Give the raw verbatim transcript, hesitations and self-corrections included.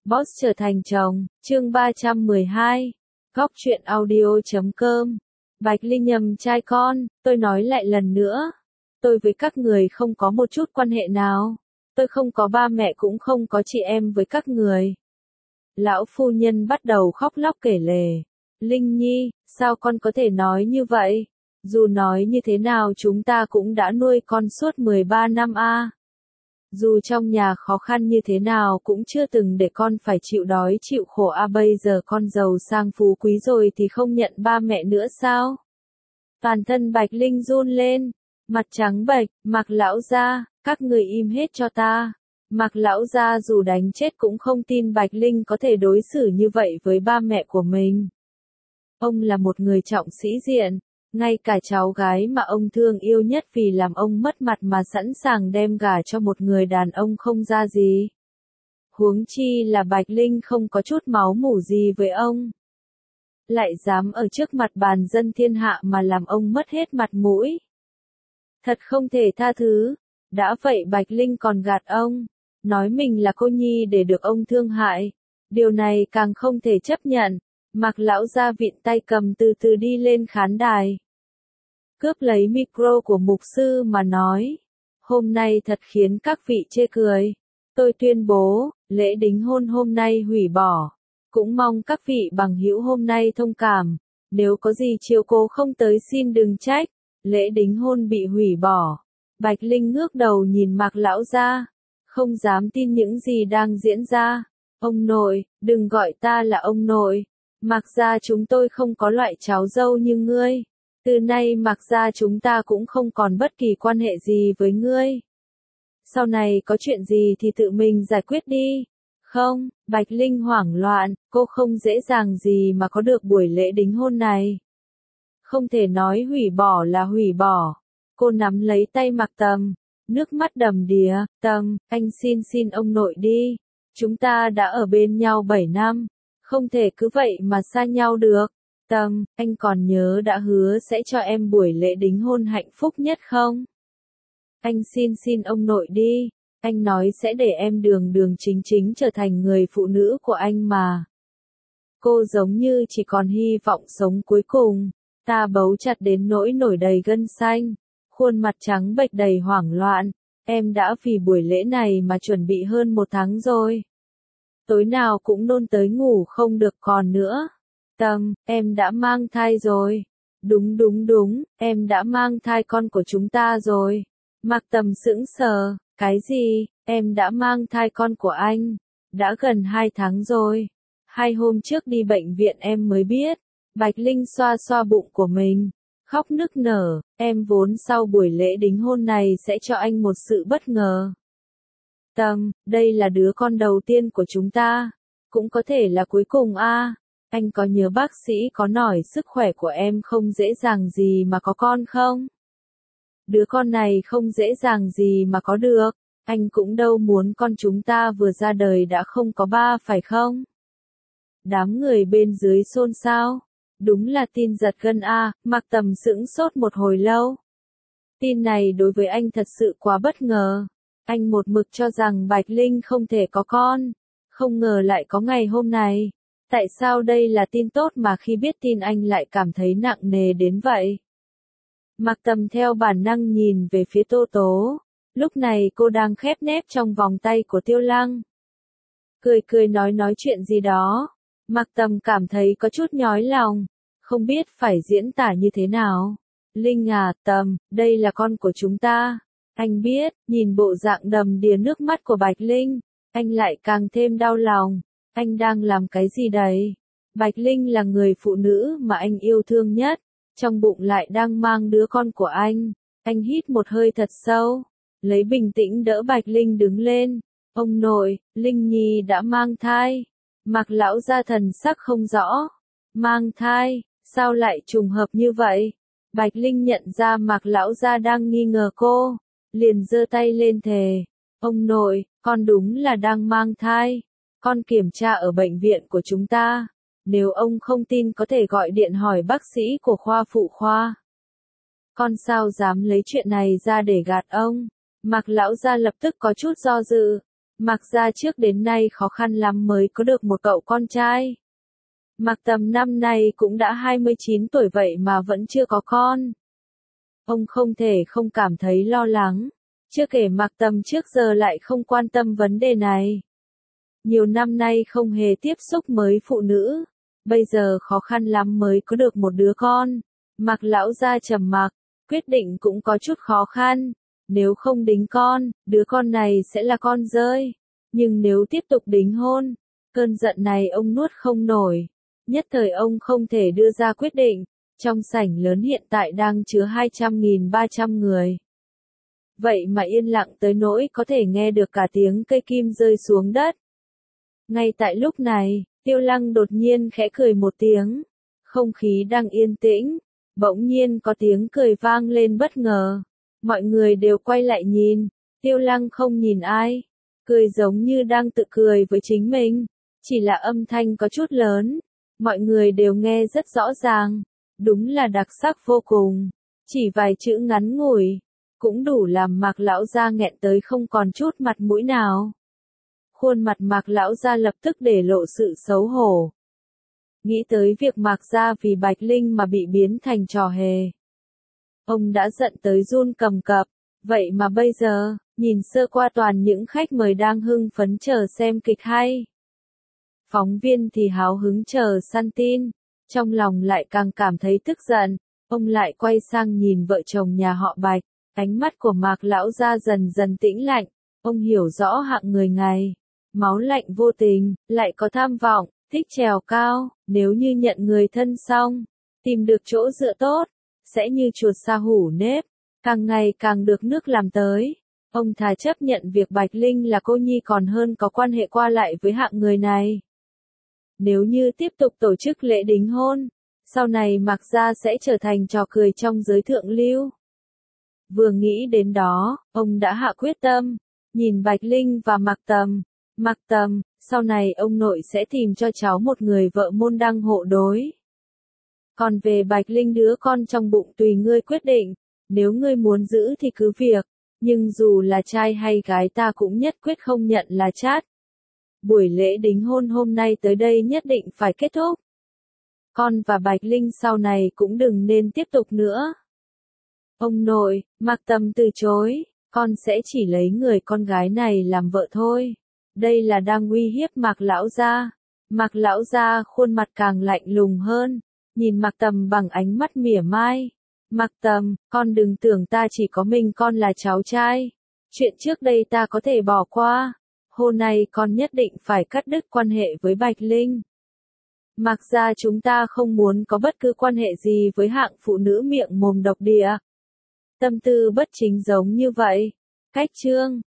Boss trở thành chồng, chương ba trăm mười hai. Góc truyện audio chấm com. Bạch Linh nhầm trai con, tôi nói lại lần nữa. Tôi với các người không có một chút quan hệ nào. Tôi không có ba mẹ cũng không có chị em với các người. Lão phu nhân bắt đầu khóc lóc kể lể. Linh Nhi, sao con có thể nói như vậy? Dù nói như thế nào chúng ta cũng đã nuôi con suốt mười ba năm a. Dù trong nhà khó khăn như thế nào cũng chưa từng để con phải chịu đói chịu khổ a, bây giờ con giàu sang phú quý rồi thì không nhận ba mẹ nữa sao? Toàn thân Bạch Linh run lên, mặt trắng bệch. Mạc lão gia, các người im hết cho ta. Mạc lão gia dù đánh chết cũng không tin Bạch Linh có thể đối xử như vậy với ba mẹ của mình. Ông là một người trọng sĩ diện. Ngay cả cháu gái mà ông thương yêu nhất vì làm ông mất mặt mà sẵn sàng đem gả cho một người đàn ông không ra gì. Huống chi là Bạch Linh không có chút máu mủ gì với ông. Lại dám ở trước mặt bàn dân thiên hạ mà làm ông mất hết mặt mũi. Thật không thể tha thứ. Đã vậy Bạch Linh còn gạt ông. Nói mình là cô nhi để được ông thương hại. Điều này càng không thể chấp nhận. Mạc lão gia vịn tay cầm từ từ đi lên khán đài. Cướp lấy micro của mục sư mà nói. Hôm nay thật khiến các vị chê cười. Tôi tuyên bố, lễ đính hôn hôm nay hủy bỏ. Cũng mong các vị bằng hữu hôm nay thông cảm. Nếu có gì chiếu cố không tới xin đừng trách. Lễ đính hôn bị hủy bỏ. Bạch Linh ngước đầu nhìn Mạc lão gia. Không dám tin những gì đang diễn ra. Ông nội, đừng gọi ta là ông nội. Mạc gia chúng tôi không có loại cháu dâu như ngươi. Từ nay Mạc gia chúng ta cũng không còn bất kỳ quan hệ gì với ngươi. Sau này có chuyện gì thì tự mình giải quyết đi. Không, Bạch Linh hoảng loạn, cô không dễ dàng gì mà có được buổi lễ đính hôn này. Không thể nói hủy bỏ là hủy bỏ. Cô nắm lấy tay Mạc Tầm, nước mắt đầm đìa. Tầm, anh xin xin ông nội đi. Chúng ta đã ở bên nhau bảy năm. Không thể cứ vậy mà xa nhau được. Tâm, anh còn nhớ đã hứa sẽ cho em buổi lễ đính hôn hạnh phúc nhất không? Anh xin xin ông nội đi. Anh nói sẽ để em đường đường chính chính trở thành người phụ nữ của anh mà. Cô giống như chỉ còn hy vọng sống cuối cùng. Ta bấu chặt đến nỗi nổi đầy gân xanh. Khuôn mặt trắng bệch đầy hoảng loạn. Em đã vì buổi lễ này mà chuẩn bị hơn một tháng rồi. Tối nào cũng nôn tới ngủ không được còn nữa. Tâm, em đã mang thai rồi. Đúng đúng đúng, em đã mang thai con của chúng ta rồi. Mạc Tầm sững sờ, cái gì, em đã mang thai con của anh. Đã gần hai tháng rồi. Hai hôm trước đi bệnh viện em mới biết. Bạch Linh xoa xoa bụng của mình. Khóc nức nở, em vốn sau buổi lễ đính hôn này sẽ cho anh một sự bất ngờ. Tâm, đây là đứa con đầu tiên của chúng ta. Cũng có thể là cuối cùng a. À. Anh có nhớ bác sĩ có nói sức khỏe của em không dễ dàng gì mà có con không? Đứa con này không dễ dàng gì mà có được. Anh cũng đâu muốn con chúng ta vừa ra đời đã không có ba phải không? Đám người bên dưới xôn xao. Đúng là tin giật gân a. À. Mạc Tầm sững sốt một hồi lâu. Tin này đối với anh thật sự quá bất ngờ. Anh một mực cho rằng Bạch Linh không thể có con. Không ngờ lại có ngày hôm này. Tại sao đây là tin tốt mà khi biết tin anh lại cảm thấy nặng nề đến vậy? Mạc Tầm theo bản năng nhìn về phía Tô Tố. Lúc này cô đang khép nép trong vòng tay của Tiêu Lăng. Cười cười nói nói chuyện gì đó. Mạc Tầm cảm thấy có chút nhói lòng. Không biết phải diễn tả như thế nào. Linh à, Tầm, đây là con của chúng ta. Anh biết, nhìn bộ dạng đầm đìa nước mắt của Bạch Linh. Anh lại càng thêm đau lòng. Anh đang làm cái gì đấy? Bạch Linh là người phụ nữ mà anh yêu thương nhất. Trong bụng lại đang mang đứa con của anh. Anh hít một hơi thật sâu. Lấy bình tĩnh đỡ Bạch Linh đứng lên. Ông nội, Linh Nhi đã mang thai. Mạc lão gia thần sắc không rõ. Mang thai, sao lại trùng hợp như vậy? Bạch Linh nhận ra Mạc lão gia đang nghi ngờ cô. Liền giơ tay lên thề. Ông nội, con đúng là đang mang thai. Con kiểm tra ở bệnh viện của chúng ta. Nếu ông không tin có thể gọi điện hỏi bác sĩ của khoa phụ khoa. Con sao dám lấy chuyện này ra để gạt ông? Mạc lão gia lập tức có chút do dự. Mạc gia trước đến nay khó khăn lắm mới có được một cậu con trai. Mạc Tầm năm nay cũng đã hai mươi chín tuổi vậy mà vẫn chưa có con. Ông không thể không cảm thấy lo lắng. Chưa kể Mạc Tầm trước giờ lại không quan tâm vấn đề này. Nhiều năm nay không hề tiếp xúc với phụ nữ. Bây giờ khó khăn lắm mới có được một đứa con. Mạc lão gia trầm mặc, quyết định cũng có chút khó khăn. Nếu không đính con, đứa con này sẽ là con rơi. Nhưng nếu tiếp tục đính hôn, cơn giận này ông nuốt không nổi. Nhất thời ông không thể đưa ra quyết định. Trong sảnh lớn hiện tại đang chứa hai trăm nghìn ba trăm người. Vậy mà yên lặng tới nỗi có thể nghe được cả tiếng cây kim rơi xuống đất. Ngay tại lúc này, Tiêu Lăng đột nhiên khẽ cười một tiếng. Không khí đang yên tĩnh, bỗng nhiên có tiếng cười vang lên bất ngờ. Mọi người đều quay lại nhìn, Tiêu Lăng không nhìn ai, cười giống như đang tự cười với chính mình. Chỉ là âm thanh có chút lớn, mọi người đều nghe rất rõ ràng. Đúng là đặc sắc vô cùng, chỉ vài chữ ngắn ngủi, cũng đủ làm Mạc lão gia nghẹn tới không còn chút mặt mũi nào. Khuôn mặt Mạc lão gia lập tức để lộ sự xấu hổ. Nghĩ tới việc Mạc gia vì Bạch Linh mà bị biến thành trò hề. Ông đã giận tới run cầm cập, vậy mà bây giờ, nhìn sơ qua toàn những khách mời đang hưng phấn chờ xem kịch hay. Phóng viên thì háo hứng chờ săn tin, trong lòng lại càng cảm thấy tức giận. Ông lại quay sang nhìn vợ chồng nhà họ Bạch, ánh mắt của Mạc lão gia dần dần tĩnh lạnh. Ông hiểu rõ hạng người này, máu lạnh vô tình, lại có tham vọng, thích trèo cao. Nếu như nhận người thân xong, tìm được chỗ dựa tốt, sẽ như chuột sa hủ nếp, càng ngày càng được nước làm tới. Ông thà chấp nhận việc Bạch Linh là cô nhi còn hơn có quan hệ qua lại với hạng người này. Nếu như tiếp tục tổ chức lễ đính hôn, sau này Mạc gia sẽ trở thành trò cười trong giới thượng lưu. Vừa nghĩ đến đó, ông đã hạ quyết tâm, nhìn Bạch Linh và Mạc Tầm. Mạc Tầm, sau này ông nội sẽ tìm cho cháu một người vợ môn đăng hộ đối. Còn về Bạch Linh đứa con trong bụng tùy ngươi quyết định, nếu ngươi muốn giữ thì cứ việc, nhưng dù là trai hay gái ta cũng nhất quyết không nhận là chát. Buổi lễ đính hôn hôm nay tới đây nhất định phải kết thúc. Con và Bạch Linh sau này cũng đừng nên tiếp tục nữa. Ông nội, Mạc Tầm từ chối, con sẽ chỉ lấy người con gái này làm vợ thôi. Đây là đang uy hiếp Mạc lão gia. Mạc lão gia khuôn mặt càng lạnh lùng hơn, nhìn Mạc Tầm bằng ánh mắt mỉa mai. Mạc Tầm, con đừng tưởng ta chỉ có mình con là cháu trai. Chuyện trước đây ta có thể bỏ qua. Hôm nay con nhất định phải cắt đứt quan hệ với Bạch Linh. Mạc gia chúng ta không muốn có bất cứ quan hệ gì với hạng phụ nữ miệng mồm độc địa. Tâm tư bất chính giống như vậy. Cách chương